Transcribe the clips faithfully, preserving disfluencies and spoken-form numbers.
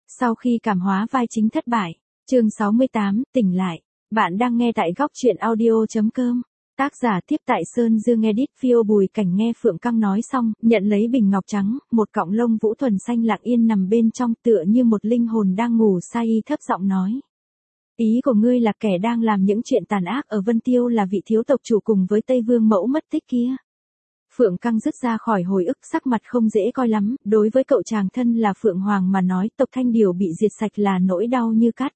Sau khi cảm hóa vai chính thất bại, chương sáu mươi tám, tỉnh lại. Bạn đang nghe tại góc truyện audio chấm com. Tác giả tiếp tại Sơn Dương edit phiêu Bùi Cảnh nghe Phượng Căng nói xong, nhận lấy bình ngọc trắng, một cọng lông vũ thuần xanh lặng yên nằm bên trong tựa như một linh hồn đang ngủ say thấp giọng nói. Ý của ngươi là kẻ đang làm những chuyện tàn ác ở Vân Tiêu là vị thiếu tộc chủ cùng với Tây Vương mẫu mất tích kia. Phượng Căng dứt ra khỏi hồi ức, sắc mặt không dễ coi lắm, đối với cậu chàng thân là Phượng Hoàng mà nói tộc Thanh Điều bị diệt sạch là nỗi đau như cắt.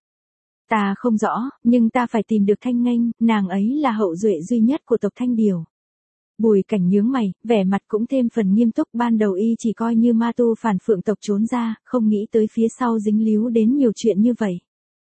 Ta không rõ, nhưng ta phải tìm được Thanh Nghênh, nàng ấy là hậu duệ duy nhất của tộc Thanh Điều. Bùi Cảnh nhướng mày, vẻ mặt cũng thêm phần nghiêm túc, ban đầu y chỉ coi như ma tu phản Phượng tộc trốn ra, không nghĩ tới phía sau dính líu đến nhiều chuyện như vậy.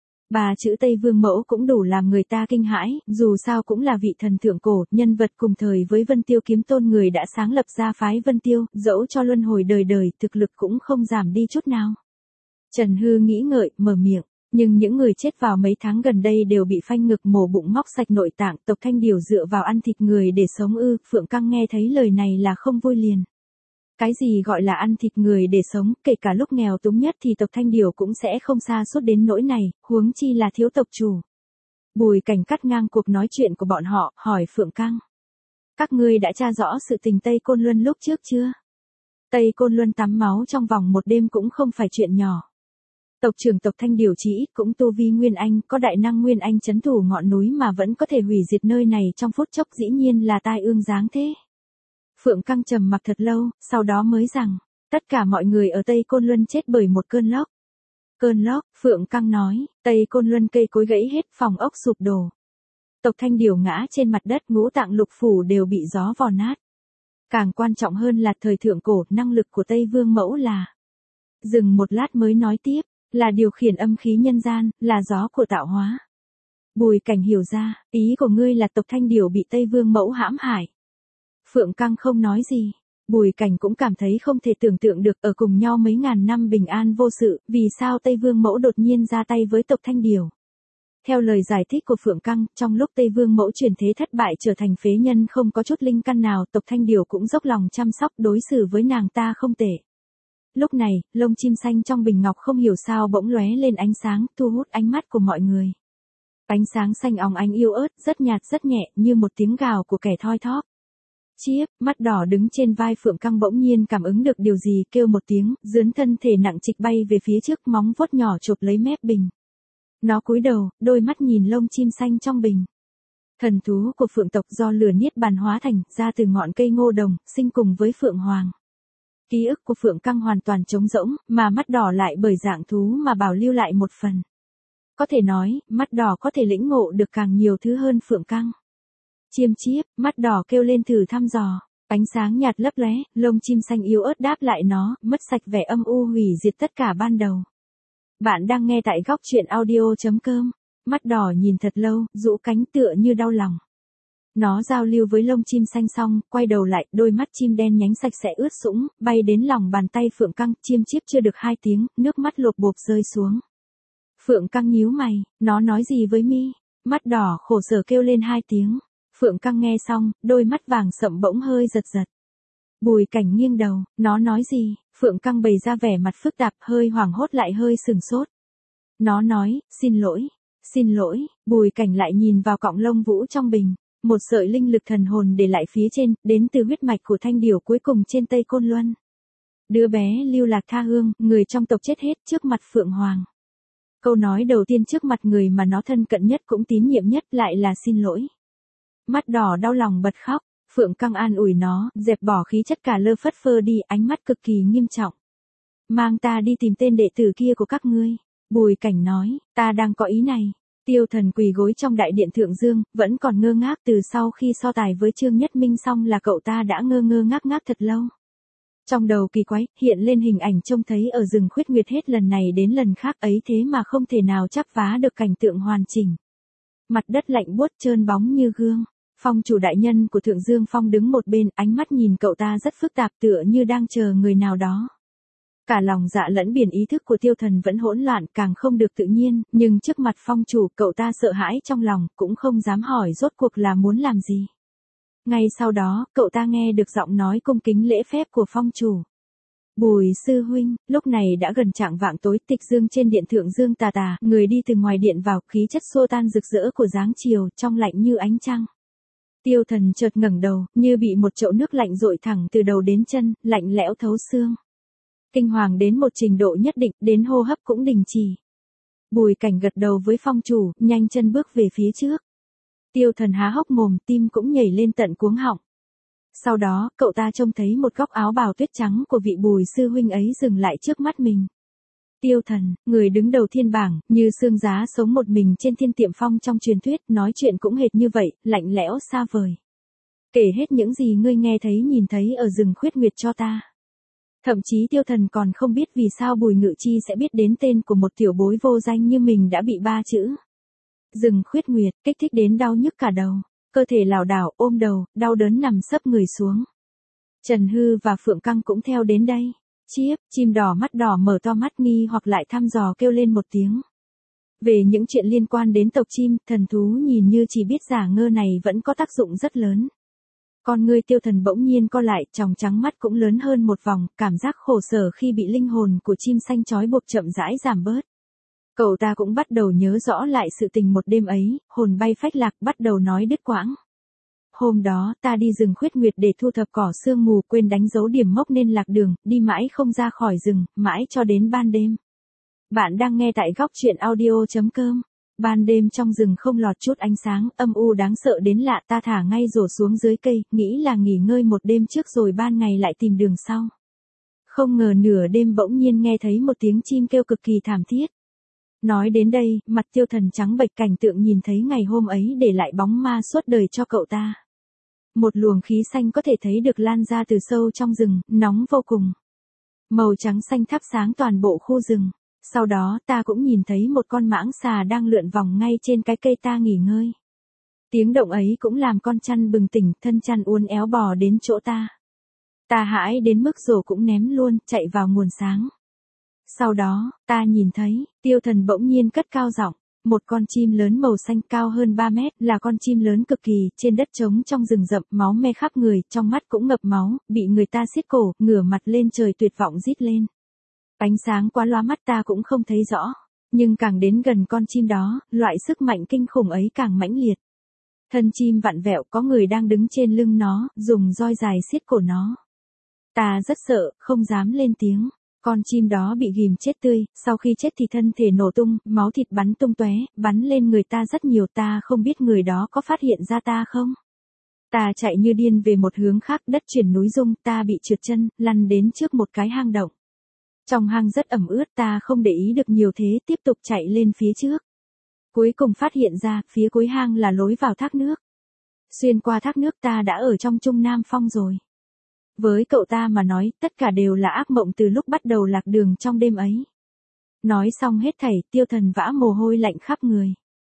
Bà chữ Tây Vương mẫu cũng đủ làm người ta kinh hãi, dù sao cũng là vị thần thượng cổ, nhân vật cùng thời với Vân Tiêu kiếm tôn người đã sáng lập ra phái Vân Tiêu, dẫu cho luân hồi đời đời, thực lực cũng không giảm đi chút nào. Trần Hư nghĩ ngợi, mở miệng, nhưng những người chết vào mấy tháng gần đây đều bị phanh ngực mổ bụng móc sạch nội tạng, tộc Thanh Điều dựa vào ăn thịt người để sống ư? Phượng Căng nghe thấy lời này là không vui liền. Cái gì gọi là ăn thịt người để sống, kể cả lúc nghèo túng nhất thì tộc Thanh Điều cũng sẽ không sa sút đến nỗi này, huống chi là thiếu tộc chủ. Bùi Cảnh cắt ngang cuộc nói chuyện của bọn họ, hỏi Phượng Căng. Các ngươi đã tra rõ sự tình Tây Côn Luân lúc trước chưa? Tây Côn Luân tắm máu trong vòng một đêm cũng không phải chuyện nhỏ. Tộc trưởng tộc Thanh Điều chỉ ít cũng tu vi Nguyên Anh, có đại năng Nguyên Anh trấn thủ ngọn núi mà vẫn có thể hủy diệt nơi này trong phút chốc, dĩ nhiên là tai ương dáng thế. Phượng Căng trầm mặc thật lâu, sau đó mới rằng, tất cả mọi người ở Tây Côn Luân chết bởi một cơn lốc. Cơn lốc, Phượng Căng nói, Tây Côn Luân cây cối gãy hết, phòng ốc sụp đổ. Tộc Thanh Điều ngã trên mặt đất, ngũ tạng lục phủ đều bị gió vò nát. Càng quan trọng hơn là thời thượng cổ, năng lực của Tây Vương mẫu là. Dừng một lát mới nói tiếp, là điều khiển âm khí nhân gian, là gió của tạo hóa. Bùi Cảnh hiểu ra, ý của ngươi là tộc Thanh Điều bị Tây Vương mẫu hãm hại. Phượng Căng không nói gì. Bùi Cảnh cũng cảm thấy không thể tưởng tượng được, ở cùng nhau mấy ngàn năm bình an vô sự, vì sao Tây Vương mẫu đột nhiên ra tay với tộc Thanh Điều. Theo lời giải thích của Phượng Căng, trong lúc Tây Vương mẫu chuyển thế thất bại trở thành phế nhân không có chút linh căn nào, tộc Thanh Điều cũng dốc lòng chăm sóc, đối xử với nàng ta không tệ. Lúc này, lông chim xanh trong bình ngọc không hiểu sao bỗng lóe lên ánh sáng, thu hút ánh mắt của mọi người. Ánh sáng xanh óng ánh yếu ớt, rất nhạt rất nhẹ, như một tiếng gào của kẻ thoi thóp. Chiếp, mắt đỏ đứng trên vai Phượng Căng bỗng nhiên cảm ứng được điều gì, kêu một tiếng, dướn thân thể nặng trịch bay về phía trước, móng vuốt nhỏ chộp lấy mép bình. Nó cúi đầu, đôi mắt nhìn lông chim xanh trong bình. Thần thú của Phượng tộc do lửa niết bàn hóa thành, ra từ ngọn cây ngô đồng, sinh cùng với Phượng Hoàng. Ký ức của Phượng Căng hoàn toàn trống rỗng, mà mắt đỏ lại bởi dạng thú mà bảo lưu lại một phần. Có thể nói, mắt đỏ có thể lĩnh ngộ được càng nhiều thứ hơn Phượng Căng. Chiêm chiếp, mắt đỏ kêu lên thử thăm dò, ánh sáng nhạt lấp lóe, lông chim xanh yếu ớt đáp lại nó, mất sạch vẻ âm u hủy diệt tất cả ban đầu. Bạn đang nghe tại góc truyện audio chấm com. Mắt đỏ nhìn thật lâu, rũ cánh tựa như đau lòng. Nó giao lưu với lông chim xanh xong, quay đầu lại, đôi mắt chim đen nhánh sạch sẽ ướt sũng, bay đến lòng bàn tay Phượng Căng, chiêm chiếp chưa được hai tiếng, nước mắt lột bột rơi xuống. Phượng Căng nhíu mày, nó nói gì với mi? Mắt đỏ khổ sở kêu lên hai tiếng. Phượng Căng nghe xong, đôi mắt vàng sậm bỗng hơi giật giật. Bùi Cảnh nghiêng đầu, nó nói gì? Phượng Căng bày ra vẻ mặt phức tạp, hơi hoảng hốt lại hơi sừng sốt. Nó nói, xin lỗi, xin lỗi. Bùi Cảnh lại nhìn vào cọng lông vũ trong bình. Một sợi linh lực thần hồn để lại phía trên, đến từ huyết mạch của Thanh Điều cuối cùng trên Tây Côn Luân. Đứa bé lưu lạc tha hương, người trong tộc chết hết trước mặt Phượng Hoàng. Câu nói đầu tiên trước mặt người mà nó thân cận nhất cũng tín nhiệm nhất lại là xin lỗi. Mắt đỏ đau lòng bật khóc, Phượng Căng an ủi nó, dẹp bỏ khí chất cả lơ phất phơ đi, ánh mắt cực kỳ nghiêm trọng. Mang ta đi tìm tên đệ tử kia của các ngươi. Bùi Cảnh nói, ta đang có ý này. Tiêu Thần quỳ gối trong đại điện Thượng Dương, vẫn còn ngơ ngác, từ sau khi so tài với Trương Nhất Minh xong là cậu ta đã ngơ ngơ ngác ngác thật lâu. Trong đầu kỳ quái, hiện lên hình ảnh trông thấy ở rừng Khuyết Nguyệt hết lần này đến lần khác ấy thế mà không thể nào chắp vá được cảnh tượng hoàn chỉnh. Mặt đất lạnh buốt trơn bóng như gương. Phong chủ đại nhân của Thượng Dương Phong đứng một bên, ánh mắt nhìn cậu ta rất phức tạp tựa như đang chờ người nào đó. Cả lòng dạ lẫn biển ý thức của Tiêu Thần vẫn hỗn loạn, càng không được tự nhiên, nhưng trước mặt phong chủ cậu ta sợ hãi trong lòng, cũng không dám hỏi rốt cuộc là muốn làm gì. Ngay sau đó, cậu ta nghe được giọng nói cung kính lễ phép của phong chủ. Bùi sư huynh, lúc này đã gần chạng vạng tối, tịch dương trên điện thượng dương tà tà, người đi từ ngoài điện vào, khí chất xô tan rực rỡ của dáng chiều, trong lạnh như ánh trăng. Tiêu Thần chợt ngẩng đầu, như bị một chậu nước lạnh dội thẳng từ đầu đến chân, lạnh lẽo thấu xương. Kinh hoàng đến một trình độ nhất định, đến hô hấp cũng đình chỉ. Bùi Cảnh gật đầu với Phong chủ, nhanh chân bước về phía trước. Tiêu Thần há hốc mồm, tim cũng nhảy lên tận cuống họng. Sau đó, cậu ta trông thấy một góc áo bào tuyết trắng của vị Bùi sư huynh ấy dừng lại trước mắt mình. Tiêu Thần, người đứng đầu thiên bảng, như xương giá sống một mình trên thiên tiệm phong trong truyền thuyết, nói chuyện cũng hệt như vậy, lạnh lẽo xa vời. Kể hết những gì ngươi nghe thấy nhìn thấy ở rừng Khuyết Nguyệt cho ta. Thậm chí Tiêu Thần còn không biết vì sao Bùi Ngự Chi sẽ biết đến tên của một tiểu bối vô danh như mình đã bị ba chữ. Rừng Khuyết Nguyệt, kích thích đến đau nhức cả đầu, cơ thể lảo đảo ôm đầu, đau đớn nằm sấp người xuống. Trần Hư và Phượng Căng cũng theo đến đây. Chiếp, chim đỏ mắt đỏ mở to mắt nghi hoặc lại thăm dò kêu lên một tiếng. Về những chuyện liên quan đến tộc chim, thần thú nhìn như chỉ biết giả ngơ này vẫn có tác dụng rất lớn. Con ngươi Tiêu Thần bỗng nhiên co lại, tròng trắng mắt cũng lớn hơn một vòng, cảm giác khổ sở khi bị linh hồn của chim xanh trói buộc chậm rãi giảm bớt. Cậu ta cũng bắt đầu nhớ rõ lại sự tình một đêm ấy, hồn bay phách lạc bắt đầu nói đứt quãng. Hôm đó, ta đi rừng Khuyết Nguyệt để thu thập cỏ sương mù, quên đánh dấu điểm mốc nên lạc đường, đi mãi không ra khỏi rừng, mãi cho đến ban đêm. Bạn đang nghe tại góc truyện audio chấm com. Ban đêm trong rừng không lọt chút ánh sáng, âm u đáng sợ đến lạ, ta thả ngay rổ xuống dưới cây, nghĩ là nghỉ ngơi một đêm trước rồi ban ngày lại tìm đường sau. Không ngờ nửa đêm bỗng nhiên nghe thấy một tiếng chim kêu cực kỳ thảm thiết. Nói đến đây, mặt Tiêu Thần trắng bệch, cảnh tượng nhìn thấy ngày hôm ấy để lại bóng ma suốt đời cho cậu ta. Một luồng khí xanh có thể thấy được lan ra từ sâu trong rừng, nóng vô cùng. Màu trắng xanh thắp sáng toàn bộ khu rừng. Sau đó ta cũng nhìn thấy một con mãng xà đang lượn vòng ngay trên cái cây ta nghỉ ngơi. Tiếng động ấy cũng làm con chăn bừng tỉnh, thân chăn uốn éo bò đến chỗ ta. Ta hãi đến mức rổ cũng ném luôn, chạy vào nguồn sáng. Sau đó, ta nhìn thấy, Tiêu Thần bỗng nhiên cất cao giọng. Một con chim lớn màu xanh cao hơn ba mét, là con chim lớn cực kỳ, trên đất trống trong rừng rậm, máu me khắp người, trong mắt cũng ngập máu, bị người ta siết cổ, ngửa mặt lên trời tuyệt vọng rít lên. Ánh sáng quá loa mắt ta cũng không thấy rõ, nhưng càng đến gần con chim đó, loại sức mạnh kinh khủng ấy càng mãnh liệt. Thân chim vặn vẹo, có người đang đứng trên lưng nó, dùng roi dài siết cổ nó. Ta rất sợ, không dám lên tiếng. Con chim đó bị ghim chết tươi, sau khi chết thì thân thể nổ tung, máu thịt bắn tung tóe, bắn lên người ta rất nhiều, ta không biết người đó có phát hiện ra ta không. Ta chạy như điên về một hướng khác, đất chuyển núi rung, ta bị trượt chân, lăn đến trước một cái hang động. Trong hang rất ẩm ướt, ta không để ý được nhiều thế, tiếp tục chạy lên phía trước. Cuối cùng phát hiện ra, phía cuối hang là lối vào thác nước. Xuyên qua thác nước ta đã ở trong Trung Nam Phong rồi. Với cậu ta mà nói, tất cả đều là ác mộng từ lúc bắt đầu lạc đường trong đêm ấy. Nói xong hết thảy, Tiêu Thần vã mồ hôi lạnh khắp người.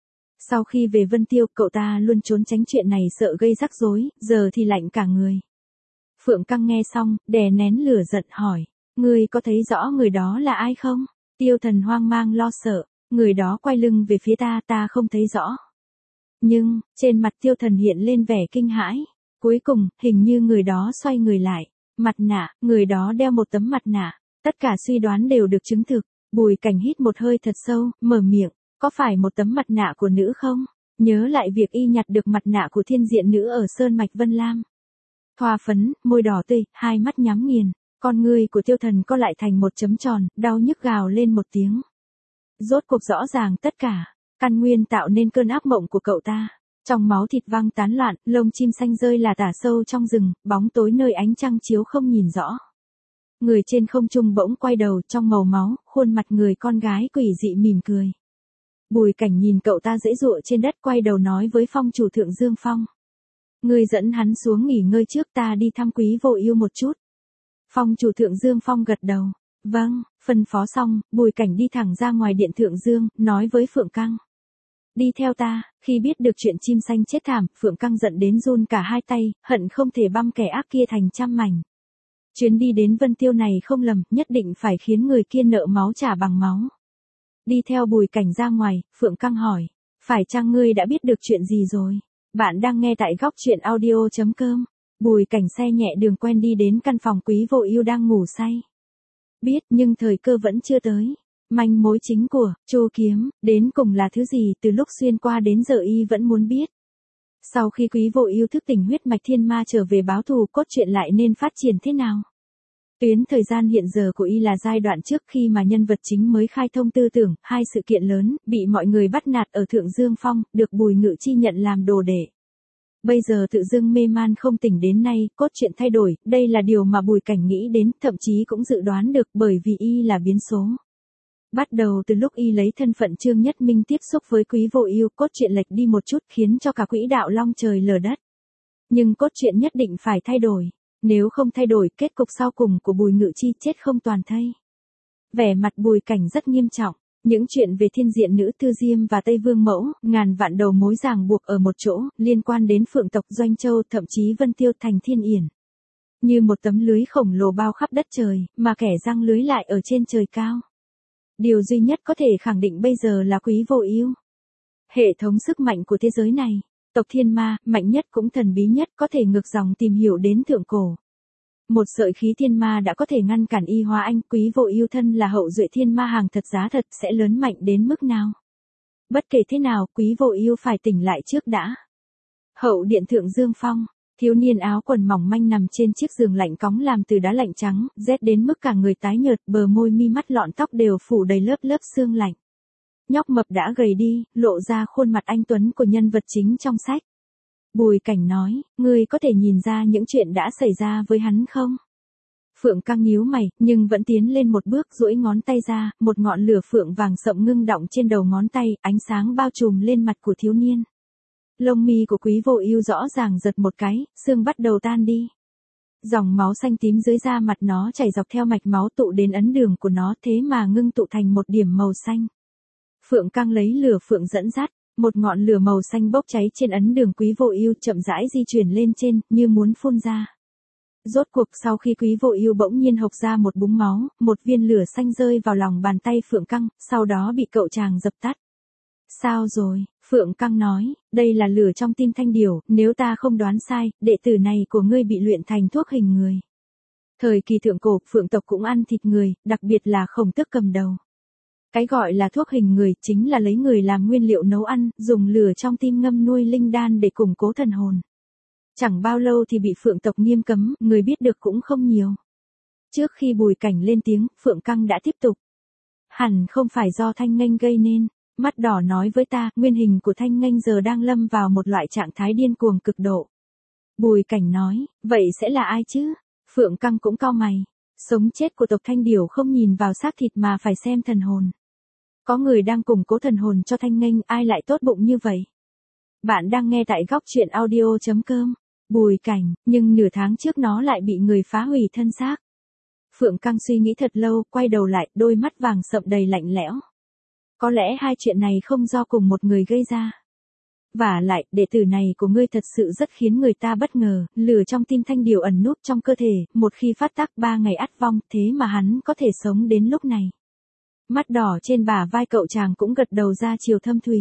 Sau khi về Vân Tiêu, cậu ta luôn trốn tránh chuyện này, sợ gây rắc rối, giờ thì lạnh cả người. Phượng Căng nghe xong, đè nén lửa giận hỏi, ngươi có thấy rõ người đó là ai không? Tiêu Thần hoang mang lo sợ, người đó quay lưng về phía ta, ta không thấy rõ. Nhưng, trên mặt Tiêu Thần hiện lên vẻ kinh hãi. Cuối cùng, hình như người đó xoay người lại. Mặt nạ, người đó đeo một tấm mặt nạ. Tất cả suy đoán đều được chứng thực. Bùi Cảnh hít một hơi thật sâu, mở miệng. Có phải một tấm mặt nạ của nữ không? Nhớ lại việc y nhặt được mặt nạ của thiên diện nữ ở Sơn Mạch Vân Lam. Thoa phấn, môi đỏ tươi, hai mắt nhắm nghiền. Con ngươi của Tiêu Thần co lại thành một chấm tròn, đau nhức gào lên một tiếng. Rốt cuộc rõ ràng tất cả. Căn nguyên tạo nên cơn ác mộng của cậu ta. Trong máu thịt văng tán loạn, lông chim xanh rơi là tả sâu trong rừng, bóng tối nơi ánh trăng chiếu không nhìn rõ. Người trên không trung bỗng quay đầu, trong màu máu, khuôn mặt người con gái quỷ dị mỉm cười. Bùi Cảnh nhìn cậu ta giãy giụa trên đất, quay đầu nói với Phong chủ Thượng Dương Phong. Ngươi dẫn hắn xuống nghỉ ngơi trước, ta đi thăm Quý Vô Ưu một chút. Phong chủ Thượng Dương Phong gật đầu. Vâng, phân phó xong, Bùi Cảnh đi thẳng ra ngoài điện Thượng Dương, nói với Phượng Căng. Đi theo ta. Khi biết được chuyện chim xanh chết thảm, Phượng Căng giận đến run cả hai tay, hận không thể băm kẻ ác kia thành trăm mảnh. Chuyến đi đến Vân Tiêu này không lầm, nhất định phải khiến người kia nợ máu trả bằng máu. Đi theo Bùi Cảnh ra ngoài, Phượng Căng hỏi, phải chăng ngươi đã biết được chuyện gì rồi? Bạn đang nghe tại góc truyện audio chấm com. Bùi Cảnh xe nhẹ đường quen đi đến căn phòng Quý Vô Ưu đang ngủ say. Biết, nhưng thời cơ vẫn chưa tới. Manh mối chính của Chu Kiếm, đến cùng là thứ gì, từ lúc xuyên qua đến giờ y vẫn muốn biết. Sau khi Quý Vô Ưu thức tỉnh huyết mạch thiên ma trở về báo thù, cốt truyện lại nên phát triển thế nào? Tuyến thời gian hiện giờ của y là giai đoạn trước khi mà nhân vật chính mới khai thông tư tưởng, hai sự kiện lớn, bị mọi người bắt nạt ở Thượng Dương Phong, được Bùi Ngự Chi nhận làm đồ đệ. Bây giờ tự dưng mê man không tỉnh đến nay, cốt truyện thay đổi, đây là điều mà Bùi Cảnh nghĩ đến, thậm chí cũng dự đoán được bởi vì y là biến số. Bắt đầu từ lúc y lấy thân phận Trương Nhất Minh tiếp xúc với Quý Vô Ưu, cốt truyện lệch đi một chút khiến cho cả quỹ đạo long trời lở đất. Nhưng cốt truyện nhất định phải thay đổi, nếu không thay đổi, kết cục sau cùng của Bùi Ngự Chi chết không toàn thây. Vẻ mặt Bùi Cảnh rất nghiêm trọng, những chuyện về thiên diện nữ Tư Diêm và Tây Vương Mẫu, ngàn vạn đầu mối ràng buộc ở một chỗ, liên quan đến Phượng tộc Doanh Châu, thậm chí Vân Tiêu thành Thiên Yển. Như một tấm lưới khổng lồ bao khắp đất trời, mà kẻ giăng lưới lại ở trên trời cao. Điều duy nhất có thể khẳng định bây giờ là Quý Vô Ưu. Hệ thống sức mạnh của thế giới này, tộc thiên ma, mạnh nhất cũng thần bí nhất, có thể ngược dòng tìm hiểu đến thượng cổ. Một sợi khí thiên ma đã có thể ngăn cản y hóa anh, Quý Vô Ưu thân là hậu duệ thiên ma hàng thật giá thật, sẽ lớn mạnh đến mức nào? Bất kể thế nào, Quý Vô Ưu phải tỉnh lại trước đã. Hậu điện Thượng Dương Phong, thiếu niên áo quần mỏng manh nằm trên chiếc giường lạnh cóng làm từ đá lạnh trắng, rét đến mức cả người tái nhợt, bờ môi mi mắt lọn tóc đều phủ đầy lớp lớp sương lạnh. Nhóc mập đã gầy đi, lộ ra khuôn mặt anh tuấn của nhân vật chính trong sách. Bùi Cảnh nói, ngươi có thể nhìn ra những chuyện đã xảy ra với hắn không? Phượng Căng nhíu mày, nhưng vẫn tiến lên một bước, duỗi ngón tay ra, một ngọn lửa phượng vàng sậm ngưng đọng trên đầu ngón tay, ánh sáng bao trùm lên mặt của thiếu niên. Lông mi của Quý Vô Ưu rõ ràng giật một cái, xương bắt đầu tan đi. Dòng máu xanh tím dưới da mặt nó chảy dọc theo mạch máu tụ đến ấn đường của nó, thế mà ngưng tụ thành một điểm màu xanh. Phượng Căng lấy lửa phượng dẫn dắt, một ngọn lửa màu xanh bốc cháy trên ấn đường Quý Vô Ưu, chậm rãi di chuyển lên trên, như muốn phun ra. Rốt cuộc sau khi Quý Vô Ưu bỗng nhiên hộc ra một búng máu, một viên lửa xanh rơi vào lòng bàn tay Phượng Căng, sau đó bị cậu chàng dập tắt. Sao rồi? Phượng Căng nói, đây là lửa trong tim Thanh Điểu, nếu ta không đoán sai, đệ tử này của ngươi bị luyện thành thuốc hình người. Thời kỳ thượng cổ, Phượng tộc cũng ăn thịt người, đặc biệt là Khổng Tước cầm đầu. Cái gọi là thuốc hình người, chính là lấy người làm nguyên liệu nấu ăn, dùng lửa trong tim ngâm nuôi linh đan để củng cố thần hồn. Chẳng bao lâu thì bị Phượng tộc nghiêm cấm, người biết được cũng không nhiều. Trước khi Bùi Cảnh lên tiếng, Phượng Căng đã tiếp tục. Hẳn không phải do Thanh Nghênh gây nên. Mắt đỏ nói với ta, nguyên hình của Thanh Nghênh giờ đang lâm vào một loại trạng thái điên cuồng cực độ. Bùi Cảnh nói, vậy sẽ là ai chứ? Phượng Căng cũng cau mày. Sống chết của tộc Thanh Điểu không nhìn vào xác thịt mà phải xem thần hồn. Có người đang củng cố thần hồn cho Thanh Nghênh, ai lại tốt bụng như vậy? Bạn đang nghe tại góc truyện audio chấm com. Bùi Cảnh, nhưng nửa tháng trước nó lại bị người phá hủy thân xác. Phượng Căng suy nghĩ thật lâu, quay đầu lại, đôi mắt vàng sậm đầy lạnh lẽo. Có lẽ hai chuyện này không do cùng một người gây ra. Vả lại, đệ tử này của ngươi thật sự rất khiến người ta bất ngờ, lửa trong tim Thanh Điểu ẩn núp trong cơ thể, một khi phát tác ba ngày ắt vong, thế mà hắn có thể sống đến lúc này. Mắt đỏ trên bả vai cậu chàng cũng gật đầu ra chiều thâm thúy.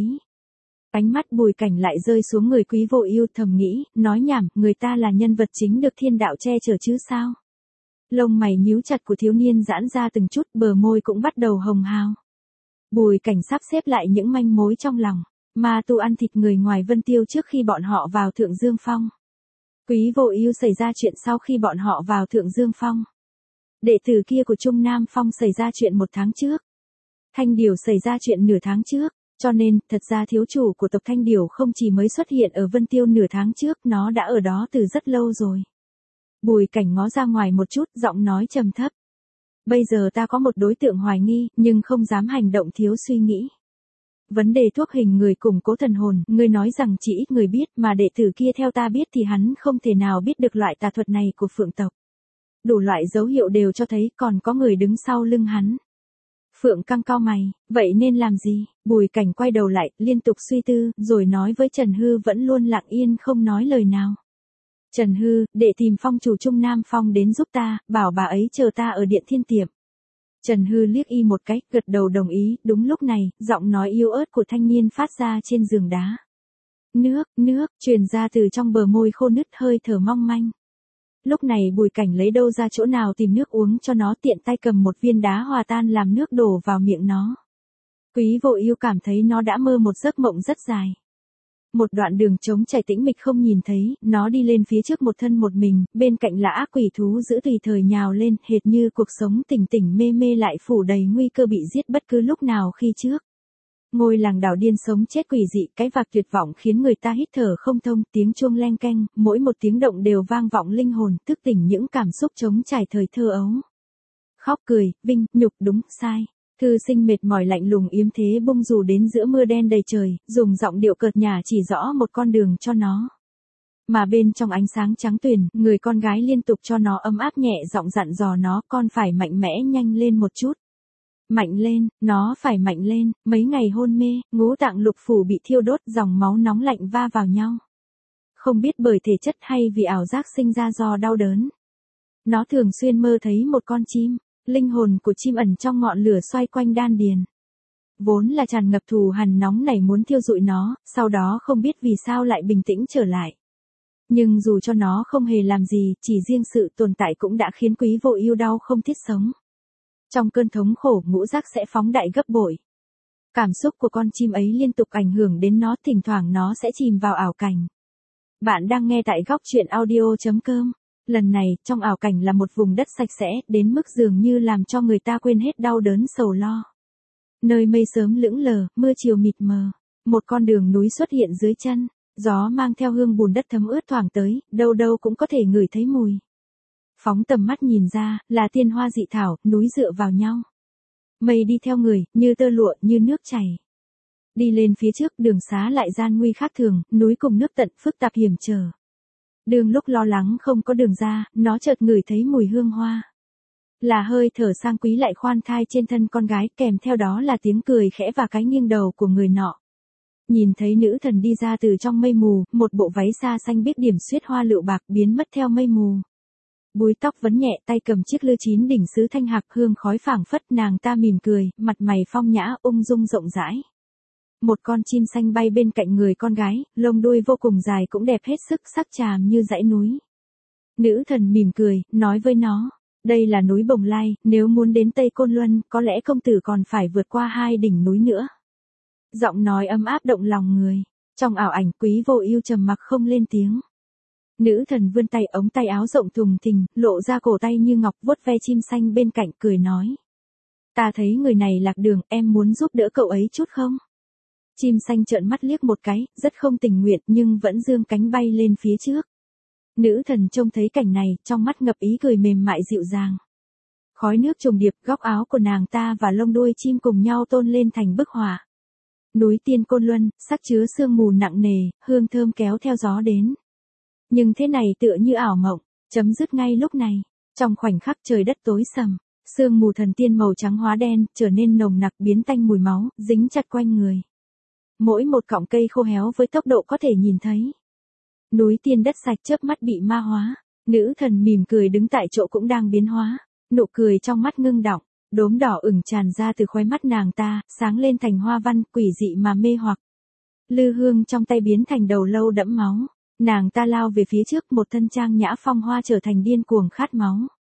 Ánh mắt Bùi Cảnh lại rơi xuống người Quý Vô Ưu, thầm nghĩ, nói nhảm, người ta là nhân vật chính được thiên đạo che chở chứ sao? Lông mày nhíu chặt của thiếu niên giãn ra từng chút, bờ môi cũng bắt đầu hồng hào. Bùi Cảnh sắp xếp lại những manh mối trong lòng. Ma tu ăn thịt người ngoài Vân Tiêu trước khi bọn họ vào Thượng Dương Phong. Quý Vô Ưu xảy ra chuyện sau khi bọn họ vào Thượng Dương Phong. Đệ tử kia của Trung Nam Phong xảy ra chuyện một tháng trước. Thanh Điểu xảy ra chuyện nửa tháng trước. Cho nên, thật ra thiếu chủ của tộc Thanh Điểu không chỉ mới xuất hiện ở Vân Tiêu nửa tháng trước, nó đã ở đó từ rất lâu rồi. Bùi Cảnh ngó ra ngoài một chút, giọng nói trầm thấp. Bây giờ ta có một đối tượng hoài nghi, nhưng không dám hành động thiếu suy nghĩ. Vấn đề thuốc hình người củng cố thần hồn, ngươi nói rằng chỉ ít người biết, mà đệ tử kia theo ta biết thì hắn không thể nào biết được loại tà thuật này của Phượng tộc. Đủ loại dấu hiệu đều cho thấy còn có người đứng sau lưng hắn. Phượng Căng cau mày, vậy nên làm gì? Bùi Cảnh quay đầu lại, liên tục suy tư, rồi nói với Trần Hư vẫn luôn lặng yên không nói lời nào. Trần Hư, để tìm phong chủ Trung Nam Phong đến giúp ta, bảo bà ấy chờ ta ở điện Thiên Tiệm. Trần Hư liếc y một cái, gật đầu đồng ý, đúng lúc này, giọng nói yếu ớt của thanh niên phát ra trên giường đá. Nước, nước, truyền ra từ trong bờ môi khô nứt, hơi thở mong manh. Lúc này Bùi Cảnh lấy đâu ra chỗ nào tìm nước uống cho nó, tiện tay cầm một viên đá hòa tan làm nước đổ vào miệng nó. Quý Vô Ưu cảm thấy nó đã mơ một giấc mộng rất dài. Một đoạn đường trống trải tĩnh mịch không nhìn thấy, nó đi lên phía trước một thân một mình, bên cạnh là ác quỷ thú dữ tùy thời nhào lên, hệt như cuộc sống tỉnh tỉnh mê mê lại phủ đầy nguy cơ bị giết bất cứ lúc nào khi trước. Ngôi làng đảo điên sống chết quỷ dị, cái vạc tuyệt vọng khiến người ta hít thở không thông, tiếng chuông leng keng, mỗi một tiếng động đều vang vọng linh hồn, thức tỉnh những cảm xúc trống trải thời thơ ấu. Khóc cười, vinh, nhục, đúng, sai. Thư Sinh mệt mỏi lạnh lùng yếm thế bông dù đến giữa mưa đen đầy trời, dùng giọng điệu cợt nhả chỉ rõ một con đường cho nó. Mà bên trong ánh sáng trắng tuyền, người con gái liên tục cho nó ấm áp nhẹ giọng dặn dò nó, con phải mạnh mẽ nhanh lên một chút. Mạnh lên, nó phải mạnh lên, mấy ngày hôn mê, ngũ tạng lục phủ bị thiêu đốt, dòng máu nóng lạnh va vào nhau. Không biết bởi thể chất hay vì ảo giác sinh ra do đau đớn. Nó thường xuyên mơ thấy một con chim, linh hồn của chim ẩn trong ngọn lửa xoay quanh đan điền. Vốn là tràn ngập thù hằn nóng nảy muốn thiêu rụi nó, sau đó không biết vì sao lại bình tĩnh trở lại. Nhưng dù cho nó không hề làm gì, chỉ riêng sự tồn tại cũng đã khiến Quý Vô Ưu đau không thiết sống. Trong cơn thống khổ, ngũ giác sẽ phóng đại gấp bội. Cảm xúc của con chim ấy liên tục ảnh hưởng đến nó, thỉnh thoảng nó sẽ chìm vào ảo cảnh. Bạn đang nghe tại góc truyện audio chấm com. Lần này, trong ảo cảnh là một vùng đất sạch sẽ, đến mức dường như làm cho người ta quên hết đau đớn sầu lo. Nơi mây sớm lững lờ, mưa chiều mịt mờ. Một con đường núi xuất hiện dưới chân, gió mang theo hương bùn đất thấm ướt thoảng tới, đâu đâu cũng có thể ngửi thấy mùi. Phóng tầm mắt nhìn ra, là tiên hoa dị thảo, núi dựa vào nhau. Mây đi theo người, như tơ lụa, như nước chảy. Đi lên phía trước, đường xá lại gian nguy khác thường, núi cùng nước tận, phức tạp hiểm trở. Đường lúc lo lắng không có đường ra, nó chợt ngửi thấy mùi hương hoa. Là hơi thở sang quý lại khoan thai trên thân con gái, kèm theo đó là tiếng cười khẽ và cái nghiêng đầu của người nọ. Nhìn thấy nữ thần đi ra từ trong mây mù, một bộ váy xa xanh biếc điểm xuyết hoa lựu bạc biến mất theo mây mù. Búi tóc vấn nhẹ, tay cầm chiếc lư chín đỉnh sứ thanh hạc, hương khói phảng phất, nàng ta mỉm cười, mặt mày phong nhã, ung dung rộng rãi. Một con chim xanh bay bên cạnh người con gái, lông đuôi vô cùng dài cũng đẹp hết sức, sắc tràm như dãy núi. Nữ thần mỉm cười, nói với nó, đây là núi Bồng Lai, nếu muốn đến Tây Côn Luân, có lẽ công tử còn phải vượt qua hai đỉnh núi nữa. Giọng nói ấm áp động lòng người. Trong ảo ảnh, Quý Vô Ưu trầm mặc không lên tiếng. Nữ thần vươn tay, ống tay áo rộng thùng thình, lộ ra cổ tay như ngọc, vuốt ve chim xanh bên cạnh, cười nói. Ta thấy người này lạc đường, em muốn giúp đỡ cậu ấy chút không? Chim xanh trợn mắt liếc một cái, rất không tình nguyện nhưng vẫn dương cánh bay lên phía trước. Nữ thần trông thấy cảnh này, trong mắt ngập ý cười mềm mại dịu dàng. Khói nước trùng điệp, góc áo của nàng ta và lông đuôi chim cùng nhau tôn lên thành bức họa. Núi Tiên Côn Luân, sắc chứa sương mù nặng nề, hương thơm kéo theo gió đến. Nhưng thế này tựa như ảo mộng, chấm dứt ngay lúc này. Trong khoảnh khắc trời đất tối sầm, sương mù thần tiên màu trắng hóa đen, trở nên nồng nặc biến tanh mùi máu, dính chặt quanh người. Mỗi một cọng cây khô héo với tốc độ có thể nhìn thấy. Núi Tiên đất sạch chớp mắt bị ma hóa, nữ thần mỉm cười đứng tại chỗ cũng đang biến hóa, nụ cười trong mắt ngưng đọng, đốm đỏ ửng tràn ra từ khóe mắt nàng ta, sáng lên thành hoa văn quỷ dị mà mê hoặc. Lư hương trong tay biến thành đầu lâu đẫm máu, nàng ta lao về phía trước, một thân trang nhã phong hoa trở thành điên cuồng khát máu.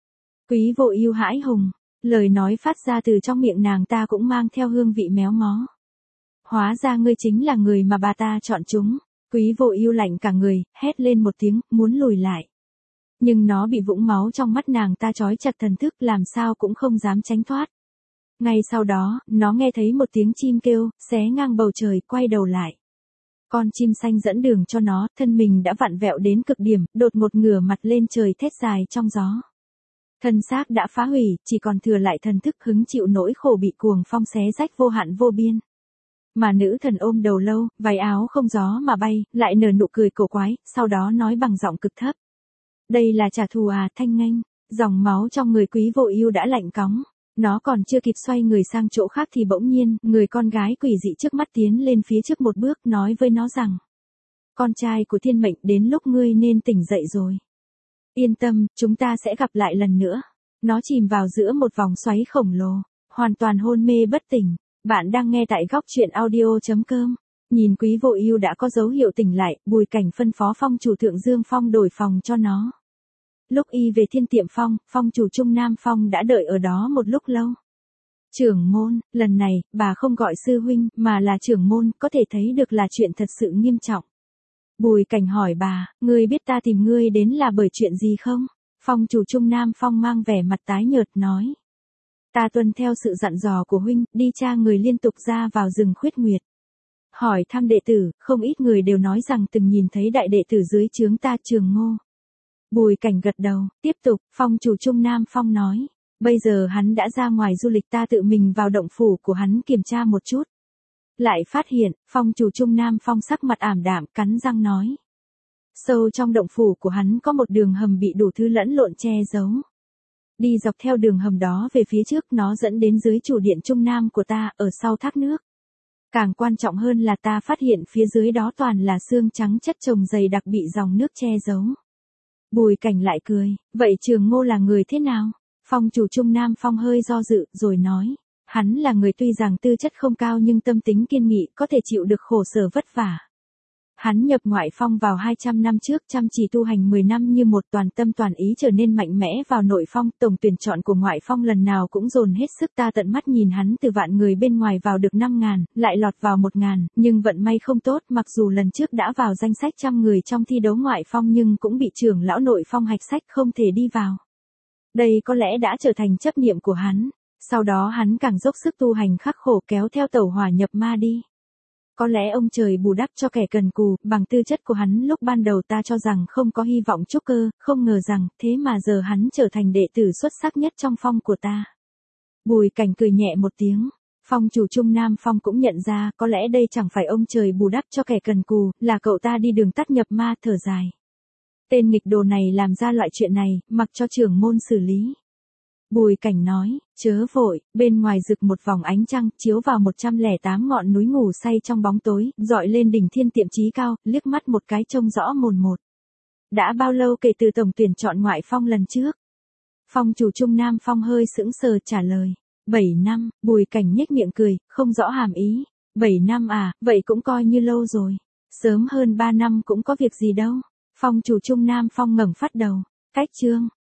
Quý Vô Ưu hãi hùng, lời nói phát ra từ trong miệng nàng ta cũng mang theo hương vị méo mó. Hóa ra ngươi chính là người mà bà ta chọn chúng. Quý Vô Ưu lạnh cả người, hét lên một tiếng, muốn lùi lại. Nhưng nó bị vũng máu trong mắt nàng ta trói chặt thần thức, làm sao cũng không dám tránh thoát. Ngay sau đó, nó nghe thấy một tiếng chim kêu, xé ngang bầu trời, quay đầu lại. Con chim xanh dẫn đường cho nó, thân mình đã vặn vẹo đến cực điểm, đột ngột ngửa mặt lên trời thét dài trong gió. Thân xác đã phá hủy, chỉ còn thừa lại thần thức hứng chịu nỗi khổ bị cuồng phong xé rách vô hạn vô biên. Mà nữ thần ôm đầu lâu, váy áo không gió mà bay, lại nở nụ cười cổ quái, sau đó nói bằng giọng cực thấp. Đây là trả thù à, Thanh Nghênh. Dòng máu trong người Quý Vô Ưu đã lạnh cóng. Nó còn chưa kịp xoay người sang chỗ khác thì bỗng nhiên, người con gái quỷ dị trước mắt tiến lên phía trước một bước, nói với nó rằng. Con trai của thiên mệnh, đến lúc ngươi nên tỉnh dậy rồi. Yên tâm, chúng ta sẽ gặp lại lần nữa. Nó chìm vào giữa một vòng xoáy khổng lồ, hoàn toàn hôn mê bất tỉnh. Bạn đang nghe tại góc truyện audio chấm com. Nhìn Quý Vô Ưu đã có dấu hiệu tỉnh lại, Bùi Cảnh phân phó Phong chủ Thượng Dương Phong đổi phòng cho nó. Lúc y về Thiên Tiệm Phong, phong chủ Trung Nam Phong đã đợi ở đó một lúc lâu. Trưởng môn, lần này, bà không gọi sư huynh, mà là trưởng môn, có thể thấy được là chuyện thật sự nghiêm trọng. Bùi Cảnh hỏi bà, ngươi biết ta tìm ngươi đến là bởi chuyện gì không? Phong chủ Trung Nam Phong mang vẻ mặt tái nhợt nói. Ta tuân theo sự dặn dò của huynh, đi tra người liên tục ra vào rừng Khuyết Nguyệt. Hỏi thăm đệ tử, không ít người đều nói rằng từng nhìn thấy đại đệ tử dưới trướng ta Trường Ngô. Bùi Cảnh gật đầu, tiếp tục, phong chủ Trung Nam Phong nói. Bây giờ hắn đã ra ngoài du lịch, ta tự mình vào động phủ của hắn kiểm tra một chút. Lại phát hiện, phong chủ Trung Nam Phong sắc mặt ảm đạm, cắn răng nói. Sâu trong động phủ của hắn có một đường hầm bị đủ thứ lẫn lộn che giấu. Đi dọc theo đường hầm đó về phía trước, nó dẫn đến dưới chủ điện Trung Nam của ta, ở sau thác nước. Càng quan trọng hơn là ta phát hiện phía dưới đó toàn là xương trắng chất chồng dày đặc bị dòng nước che giấu. Bùi Cảnh lại cười, vậy Trường Ngô là người thế nào? Phong chủ Trung Nam Phong hơi do dự, rồi nói. Hắn là người tuy rằng tư chất không cao nhưng tâm tính kiên nghị, có thể chịu được khổ sở vất vả. Hắn nhập ngoại phong vào hai trăm năm trước, chăm chỉ tu hành mười năm như một, toàn tâm toàn ý trở nên mạnh mẽ vào nội phong. Tổng tuyển chọn của ngoại phong lần nào cũng dồn hết sức, ta tận mắt nhìn hắn từ vạn người bên ngoài vào được năm ngàn, lại lọt vào một ngàn, nhưng vận may không tốt, mặc dù lần trước đã vào danh sách trăm người trong thi đấu ngoại phong nhưng cũng bị trưởng lão nội phong hạch sách không thể đi vào. Đây có lẽ đã trở thành chấp niệm của hắn. Sau đó hắn càng dốc sức tu hành khắc khổ, kéo theo tẩu hỏa nhập ma đi. Có lẽ ông trời bù đắp cho kẻ cần cù, bằng tư chất của hắn lúc ban đầu ta cho rằng không có hy vọng trúc cơ, không ngờ rằng thế mà giờ hắn trở thành đệ tử xuất sắc nhất trong phong của ta. Bùi Cảnh cười nhẹ một tiếng. Phong chủ Trung Nam Phong cũng nhận ra, có lẽ đây chẳng phải ông trời bù đắp cho kẻ cần cù, là cậu ta đi đường tắt nhập ma, thở dài. Tên nghịch đồ này làm ra loại chuyện này, mặc cho trưởng môn xử lý. Bùi Cảnh nói, chớ vội, bên ngoài rực một vòng ánh trăng, chiếu vào một trăm lẻ tám ngọn núi ngủ say trong bóng tối, dọi lên đỉnh Thiên Tiệm chí cao, liếc mắt một cái trông rõ mồn một. Đã bao lâu kể từ tổng tuyển chọn ngoại phong lần trước? Phong chủ Trung Nam Phong hơi sững sờ trả lời. Bảy năm, Bùi Cảnh nhếch miệng cười, không rõ hàm ý. Bảy năm à, vậy cũng coi như lâu rồi. Sớm hơn ba năm cũng có việc gì đâu. Phong chủ Trung Nam Phong ngẩng phát đầu. Cách chương.